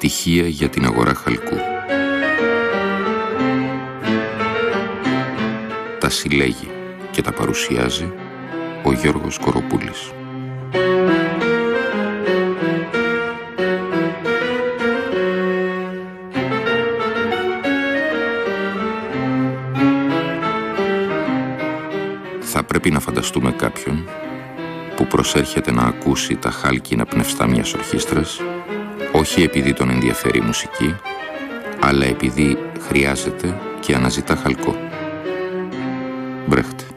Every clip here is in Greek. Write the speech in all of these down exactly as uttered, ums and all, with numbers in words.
Στοιχεία για την αγορά χαλκού. Τα συλλέγει και τα παρουσιάζει ο Γιώργος Κοροπούλης. Θα πρέπει να φανταστούμε κάποιον που προσέρχεται να ακούσει τα χάλκινα πνευστά μιας ορχήστρας, όχι επειδή τον ενδιαφέρει η μουσική, αλλά επειδή χρειάζεται και αναζητά χαλκό. Μπρέχτε.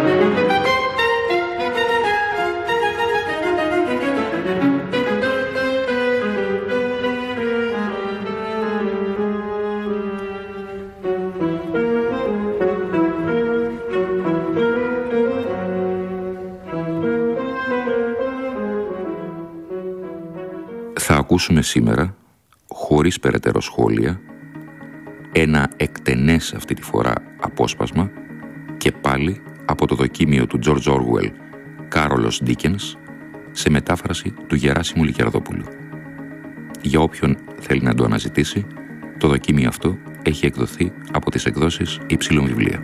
Θα ακούσουμε σήμερα, χωρίς περαιτέρω σχόλια, ένα εκτενές αυτή τη φορά απόσπασμα και πάλι από το δοκίμιο του George Orwell Κάρολος Ντίκενς σε μετάφραση του Γεράσιμου Λικιαρδόπουλου. Για όποιον θέλει να το αναζητήσει, το δοκίμιο αυτό έχει εκδοθεί από τις εκδόσεις Υψηλών Βιβλία.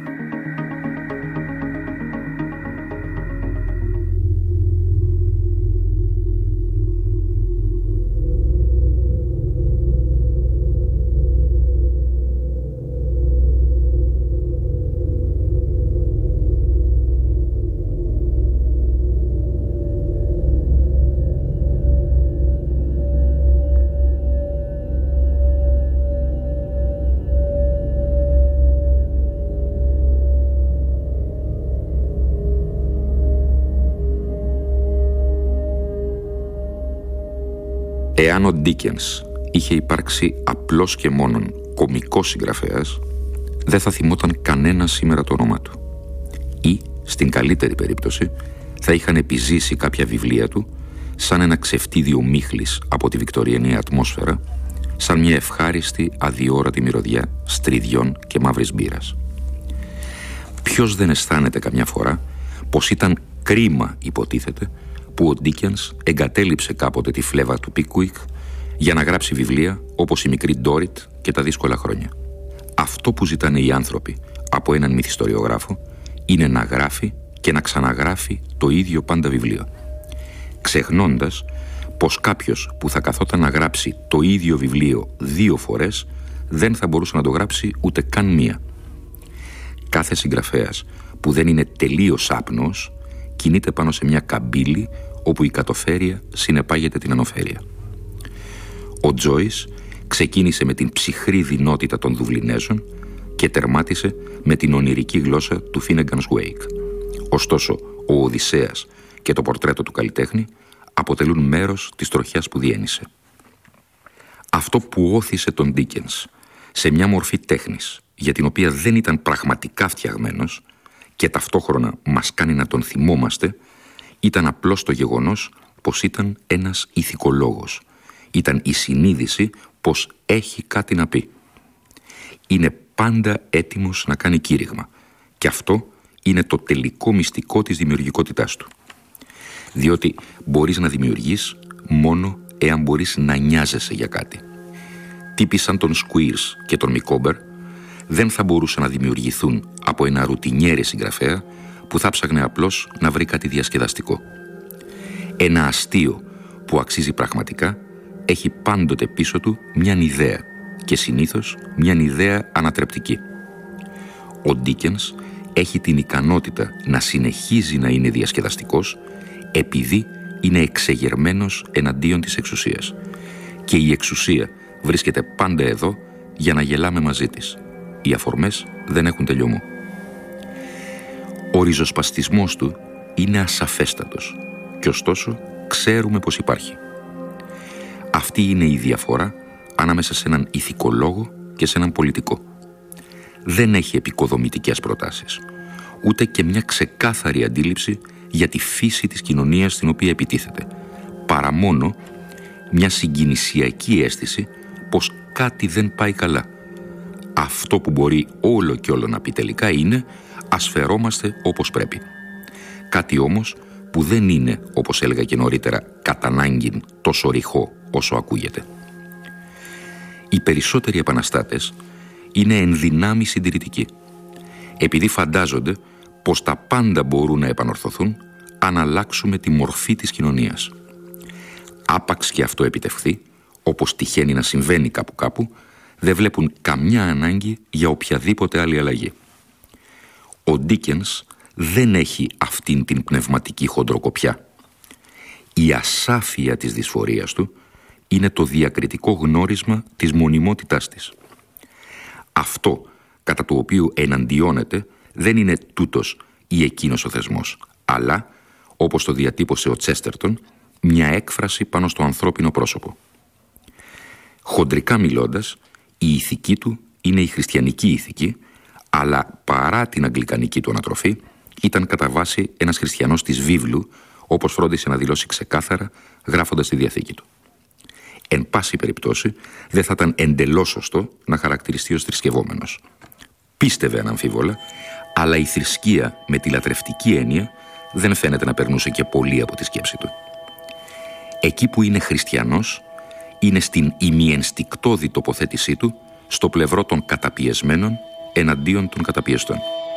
Εάν ο Ντίκενς είχε υπάρξει απλός και μόνον κωμικός συγγραφέας, δεν θα θυμόταν κανένα σήμερα το όνομά του. Ή, στην καλύτερη περίπτωση, θα είχαν επιζήσει κάποια βιβλία του σαν ένα ξεφτίδιο μίχλης από τη βικτωριανή ατμόσφαιρα, σαν μια ευχάριστη αδιόρατη μυρωδιά στριδιών και μαύρης μπύρας. Ποιος δεν αισθάνεται καμιά φορά πως ήταν κρίμα, υποτίθεται, που ο Ντίκενς εγκατέλειψε κάποτε τη φλέβα του Πίκουικ για να γράψει βιβλία όπως η μικρή Ντόριτ και τα δύσκολα χρόνια. Αυτό που ζητάνε οι άνθρωποι από έναν μυθιστοριογράφο είναι να γράφει και να ξαναγράφει το ίδιο πάντα βιβλίο, ξεχνώντας πως κάποιος που θα καθόταν να γράψει το ίδιο βιβλίο δύο φορές δεν θα μπορούσε να το γράψει ούτε καν μία. Κάθε συγγραφέας που δεν είναι τελείως άπνοος κινείται πάνω σε μια καμπύλη όπου η κατοφέρεια συνεπάγεται την ανοφέρεια. Ο Τζόις ξεκίνησε με την ψυχρή δεινότητα των Δουβλινέζων και τερμάτισε με την ονειρική γλώσσα του Φίνεγκανς Wake. Ωστόσο, ο Οδυσσέας και το πορτρέτο του καλλιτέχνη αποτελούν μέρος της τροχιάς που διένυσε. Αυτό που όθησε τον Ντίκενς σε μια μορφή τέχνης για την οποία δεν ήταν πραγματικά φτιαγμένος και ταυτόχρονα μας κάνει να τον θυμόμαστε, ήταν απλώς το γεγονός πως ήταν ένας ηθικολόγος. Ήταν η συνείδηση πως έχει κάτι να πει. Είναι πάντα έτοιμος να κάνει κήρυγμα και αυτό είναι το τελικό μυστικό της δημιουργικότητάς του. Διότι μπορείς να δημιουργείς μόνο εάν μπορείς να νοιάζεσαι για κάτι. Τύποι σαν τον Σκουίρς και τον Μικόμπερ δεν θα μπορούσαν να δημιουργηθούν από ένα ρουτινιέρη συγγραφέα που θα ψάχνε απλώς να βρει κάτι διασκεδαστικό. Ένα αστείο που αξίζει πραγματικά έχει πάντοτε πίσω του μιαν ιδέα και συνήθως μιαν ιδέα ανατρεπτική. Ο Ντίκενς έχει την ικανότητα να συνεχίζει να είναι διασκεδαστικός επειδή είναι εξεγερμένος εναντίον της εξουσίας και η εξουσία βρίσκεται πάντα εδώ για να γελάμε μαζί της. Οι αφορμές δεν έχουν τελειωμό. Ο ριζοσπαστισμός του είναι ασαφέστατος και ωστόσο ξέρουμε πως υπάρχει. Αυτή είναι η διαφορά ανάμεσα σε έναν ηθικολόγο και σε έναν πολιτικό. Δεν έχει επικοδομητικές προτάσεις, ούτε και μια ξεκάθαρη αντίληψη για τη φύση της κοινωνίας στην οποία επιτίθεται, παρά μόνο μια συγκινησιακή αίσθηση πως κάτι δεν πάει καλά. Αυτό που μπορεί όλο και όλο να πει τελικά είναι «ας φερόμαστε όπως πρέπει». Κάτι όμως που δεν είναι, όπως έλεγα και νωρίτερα, κατά ανάγκην τόσο ρηχό όσο ακούγεται. Οι περισσότεροι επαναστάτες είναι ενδυνάμει συντηρητικοί, επειδή φαντάζονται πως τα πάντα μπορούν να επανορθωθούν αν αλλάξουμε τη μορφή της κοινωνίας. Άπαξ και αυτό επιτευχθεί, όπως τυχαίνει να συμβαίνει κάπου κάπου, δεν βλέπουν καμιά ανάγκη για οποιαδήποτε άλλη αλλαγή. Ο Ντίκενς δεν έχει αυτήν την πνευματική χοντροκοπιά. Η ασάφεια της δυσφορίας του είναι το διακριτικό γνώρισμα της μονιμότητάς της. Αυτό κατά το οποίο εναντιώνεται δεν είναι τούτος ή εκείνος ο θεσμός, αλλά, όπως το διατύπωσε ο Τσέστερτον, μια έκφραση πάνω στο ανθρώπινο πρόσωπο. Χοντρικά μιλώντας, η ηθική του είναι η χριστιανική ηθική, αλλά παρά την αγγλικανική του ανατροφή, ήταν κατά βάση ένας χριστιανός της βίβλου, όπως φρόντισε να δηλώσει ξεκάθαρα γράφοντας τη Διαθήκη του. Εν πάση περιπτώσει, δεν θα ήταν εντελώς σωστό να χαρακτηριστεί ως θρησκευόμενος. Πίστευε αναμφίβολα, αλλά η θρησκεία με τη λατρευτική έννοια δεν φαίνεται να περνούσε και πολύ από τη σκέψη του. Εκεί που είναι χριστιανός, είναι στην ημιενστικτώδη τοποθέτησή του στο πλευρό των καταπιεσμένων εναντίον των καταπιεστών.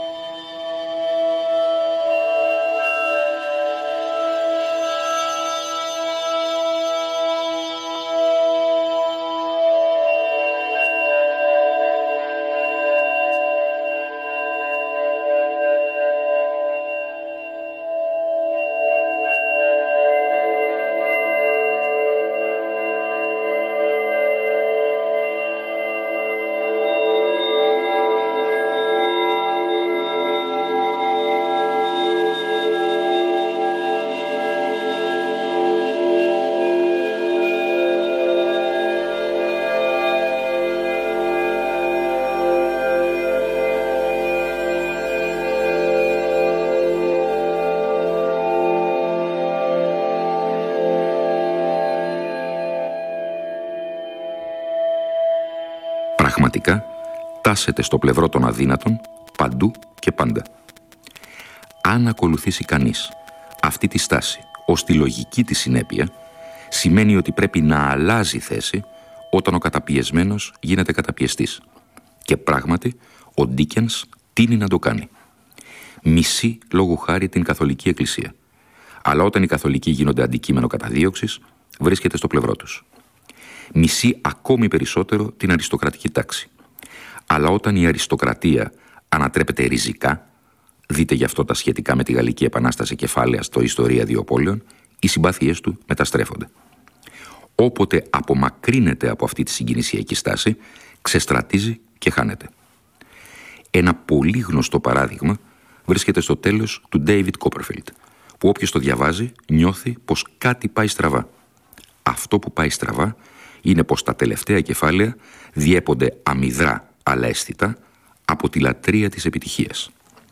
Πραγματικά τάσεται στο πλευρό των αδύνατων παντού και πάντα. Αν ακολουθήσει κανείς αυτή τη στάση ως τη λογική της συνέπεια, σημαίνει ότι πρέπει να αλλάζει θέση όταν ο καταπιεσμένος γίνεται καταπιεστής. Και πράγματι ο Ντίκενς τείνει να το κάνει. Μισεί λόγου χάρη την Καθολική Εκκλησία, αλλά όταν οι Καθολικοί γίνονται αντικείμενο καταδίωξης, βρίσκεται στο πλευρό τους. Μισεί ακόμη περισσότερο την αριστοκρατική τάξη. Αλλά όταν η αριστοκρατία ανατρέπεται ριζικά, δείτε γι' αυτό τα σχετικά με τη Γαλλική Επανάσταση κεφάλαια στο Ιστορία Δύο Πόλεων, οι συμπάθειές του μεταστρέφονται. Όποτε απομακρύνεται από αυτή τη συγκινησιακή στάση, ξεστρατίζει και χάνεται. Ένα πολύ γνωστό παράδειγμα βρίσκεται στο τέλος του David Copperfield, που όποιος το διαβάζει νιώθει πως κάτι πάει στραβά. Αυτό που πάει στραβά είναι πως τα τελευταία κεφάλαια διέπονται αμυδρά αλλά αισθητά από τη λατρεία της επιτυχίας.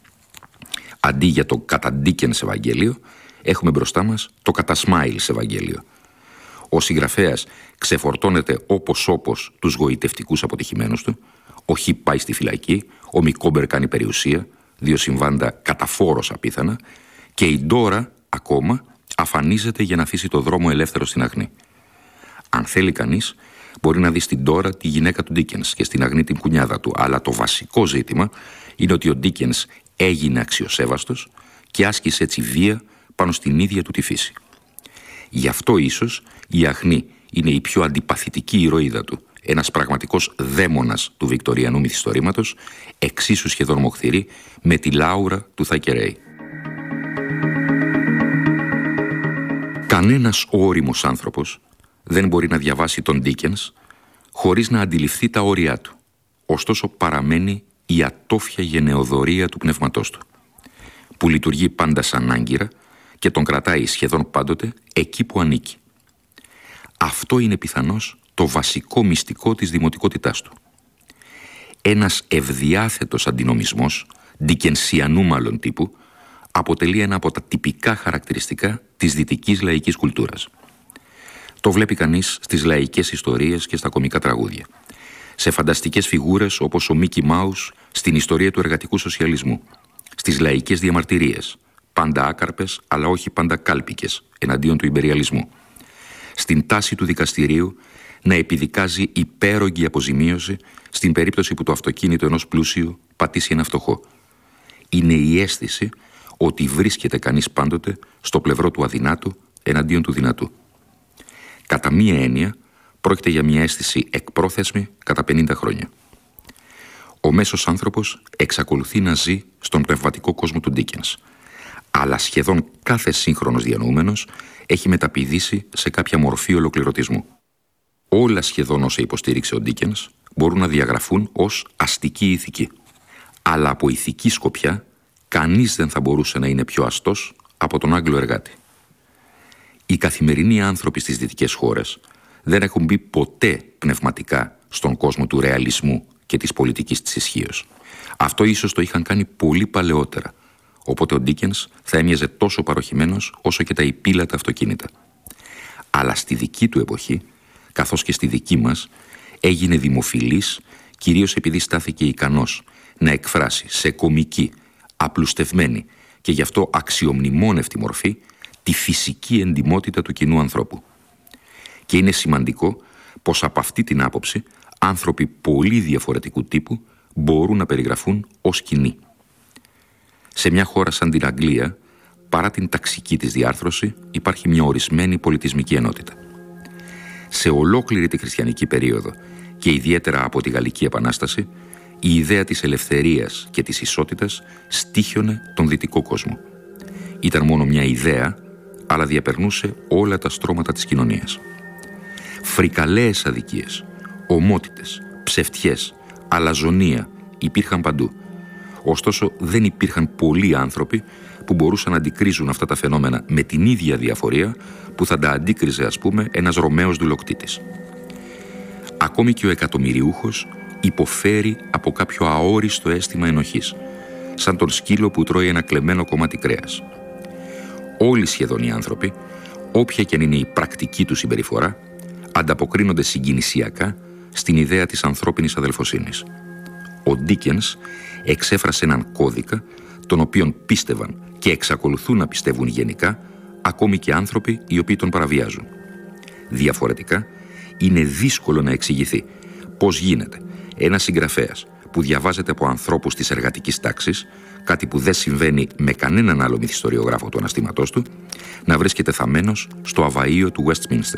Αντί για το κατά Ντίκενς Ευαγγέλιο, έχουμε μπροστά μας το κατά Σμάιλς Ευαγγέλιο. Ο συγγραφέας ξεφορτώνεται όπως όπως τους γοητευτικούς αποτυχημένους του, ο Χι πάει στη φυλακή, ο Μικόμπερ κάνει περιουσία, δύο συμβάντα καταφόρος απίθανα, και η Ντόρα ακόμα αφανίζεται για να αφήσει το δρόμο ελεύθερο στην Αγνή. Αν θέλει κανείς, μπορεί να δει στην Ντόρα τη γυναίκα του Ντίκενς και στην Αγνή την κουνιάδα του, αλλά το βασικό ζήτημα είναι ότι ο Ντίκενς έγινε αξιοσέβαστος και άσκησε έτσι βία πάνω στην ίδια του τη φύση. Γι' αυτό ίσως η Αγνή είναι η πιο αντιπαθητική ηρωίδα του, ένας πραγματικός δαίμονας του βικτοριανού μυθιστορήματος, εξίσου σχεδόν μοχθηρή με τη Λάουρα του Θακερέι. Κανένας ώριμος άνθρωπος δεν μπορεί να διαβάσει τον Ντίκενς χωρίς να αντιληφθεί τα όρια του. Ωστόσο παραμένει η ατόφια γενεοδορία του πνεύματός του, που λειτουργεί πάντα σαν άγκυρα και τον κρατάει σχεδόν πάντοτε εκεί που ανήκει. Αυτό είναι πιθανώς το βασικό μυστικό της δημοτικότητάς του. Ένας ευδιάθετος αντινομισμός, ντικενσιανού μάλλον τύπου, αποτελεί ένα από τα τυπικά χαρακτηριστικά της δυτικής λαϊκής κουλτούρας. Το βλέπει κανείς στις λαϊκές ιστορίες και στα κωμικά τραγούδια, σε φανταστικές φιγούρες όπως ο Μίκι Μάους στην ιστορία του εργατικού σοσιαλισμού, στις λαϊκές διαμαρτυρίες, πάντα άκαρπες αλλά όχι πάντα κάλπικες εναντίον του ιμπεριαλισμού, στην τάση του δικαστηρίου να επιδικάζει υπέρογγη αποζημίωση στην περίπτωση που το αυτοκίνητο ενός πλούσιου πατήσει ένα φτωχό. Είναι η αίσθηση ότι βρίσκεται κανείς πάντοτε στο πλευρό του αδυνάτου εναντίον του δυνατού. Κατά μία έννοια, πρόκειται για μια αίσθηση εκπρόθεσμη κατά πενήντα χρόνια. Ο μέσος άνθρωπος εξακολουθεί να ζει στον πνευματικό κόσμο του Ντίκενς, αλλά σχεδόν κάθε σύγχρονος διανοούμενος έχει μεταπηδήσει σε κάποια μορφή ολοκληρωτισμού. Όλα σχεδόν όσα υποστήριξε ο Ντίκενς μπορούν να διαγραφούν ως αστική ηθική, αλλά από ηθική σκοπιά κανείς δεν θα μπορούσε να είναι πιο αστός από τον Άγγλο εργάτη. Οι καθημερινοί άνθρωποι στις δυτικές χώρες δεν έχουν μπει ποτέ πνευματικά στον κόσμο του ρεαλισμού και της πολιτικής της ισχύως. Αυτό ίσως το είχαν κάνει πολύ παλαιότερα, οπότε ο Ντίκενς θα έμοιαζε τόσο παροχημένος όσο και τα υπήλατα αυτοκίνητα. Αλλά στη δική του εποχή, καθώς και στη δική μας, έγινε δημοφιλής κυρίως επειδή στάθηκε ικανός να εκφράσει σε κωμική, απλουστευμένη και γι' αυτό αξιομνημόνευτη μορφή τη φυσική εντιμότητα του κοινού ανθρώπου. Και είναι σημαντικό πως από αυτή την άποψη άνθρωποι πολύ διαφορετικού τύπου μπορούν να περιγραφούν ως κοινοί. Σε μια χώρα σαν την Αγγλία, παρά την ταξική της διάρθρωση, υπάρχει μια ορισμένη πολιτισμική ενότητα. Σε ολόκληρη τη χριστιανική περίοδο και ιδιαίτερα από τη Γαλλική Επανάσταση, η ιδέα της ελευθερίας και της ισότητας στοίχιωνε τον δυτικό κόσμο. Ήταν μόνο μια ιδέα, αλλά διαπερνούσε όλα τα στρώματα της κοινωνίας. Φρικαλαίες αδικίες, ομότητες, ψευτιές, αλαζονία υπήρχαν παντού. Ωστόσο δεν υπήρχαν πολλοί άνθρωποι που μπορούσαν να αντικρίζουν αυτά τα φαινόμενα με την ίδια διαφορία που θα τα αντίκριζε, ας πούμε, ένας Ρωμαίος δουλοκτήτης. Ακόμη και ο εκατομμυριούχος υποφέρει από κάποιο αόριστο αίσθημα ενοχής, σαν τον σκύλο που τρώει ένα κλεμμένο κομμάτι κρέας. Όλοι σχεδόν οι άνθρωποι, όποια και αν είναι η πρακτική του συμπεριφορά, ανταποκρίνονται συγκινησιακά στην ιδέα της ανθρώπινης αδελφοσύνης. Ο Ντίκενς εξέφρασε έναν κώδικα, τον οποίον πίστευαν και εξακολουθούν να πιστεύουν γενικά ακόμη και άνθρωποι οι οποίοι τον παραβιάζουν. Διαφορετικά, είναι δύσκολο να εξηγηθεί πώς γίνεται ένας συγγραφέας που διαβάζεται από ανθρώπους της εργατικής τάξης, κάτι που δεν συμβαίνει με κανέναν άλλο μυθιστοριογράφο του αναστήματός του, να βρίσκεται θαμμένος στο αβαΐο του Westminster.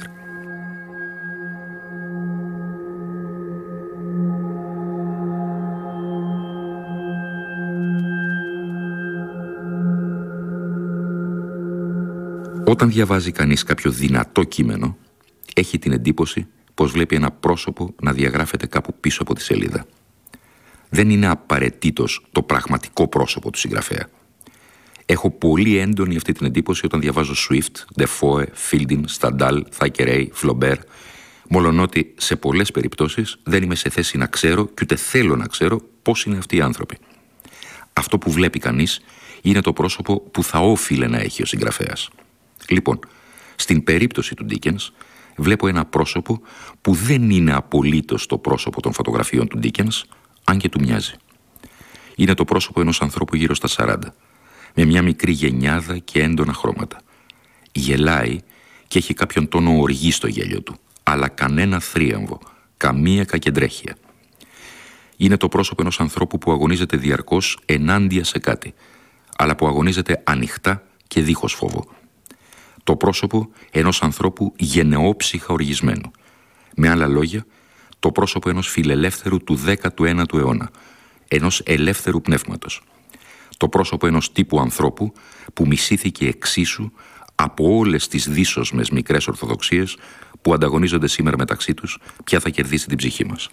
Όταν διαβάζει κανείς κάποιο δυνατό κείμενο, έχει την εντύπωση πως βλέπει ένα πρόσωπο να διαγράφεται κάπου πίσω από τη σελίδα. Δεν είναι απαραίτητος το πραγματικό πρόσωπο του συγγραφέα. Έχω πολύ έντονη αυτή την εντύπωση όταν διαβάζω Swift, Defoe, Fielding, Stendhal, Thackeray, Flaubert, μολονότι σε πολλές περιπτώσεις δεν είμαι σε θέση να ξέρω και ούτε θέλω να ξέρω πώς είναι αυτοί οι άνθρωποι. Αυτό που βλέπει κανείς είναι το πρόσωπο που θα όφιλε να έχει ο συγγραφέας. Λοιπόν, στην περίπτωση του Ντίκενς βλέπω ένα πρόσωπο που δεν είναι απολύτως το πρόσωπο των φωτογραφιών του Ντίκενς, αν και του μοιάζει. Είναι το πρόσωπο ενός ανθρώπου γύρω στα σαράντα, με μια μικρή γενιάδα και έντονα χρώματα. Γελάει και έχει κάποιον τόνο οργή στο γέλιο του, αλλά κανένα θρίαμβο, καμία κακεντρέχεια. Είναι το πρόσωπο ενός ανθρώπου που αγωνίζεται διαρκώς ενάντια σε κάτι, αλλά που αγωνίζεται ανοιχτά και δίχως φόβο. Το πρόσωπο ενός ανθρώπου γενναιόψυχα οργισμένου. Με άλλα λόγια, το πρόσωπο ενός φιλελεύθερου του δέκατου ένατου αιώνα, ενός ελεύθερου πνεύματος. Το πρόσωπο ενός τύπου ανθρώπου που μισήθηκε εξίσου από όλες τις δύσοσμες μικρές ορθοδοξίες που ανταγωνίζονται σήμερα μεταξύ τους ποια θα κερδίσει την ψυχή μας.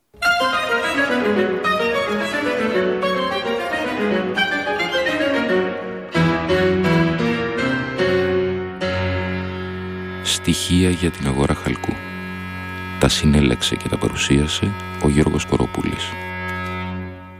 Στοιχεία για την αγορά χαλκού. Τα συνέλεξε και τα παρουσίασε ο Γιώργος Κοροπούλης.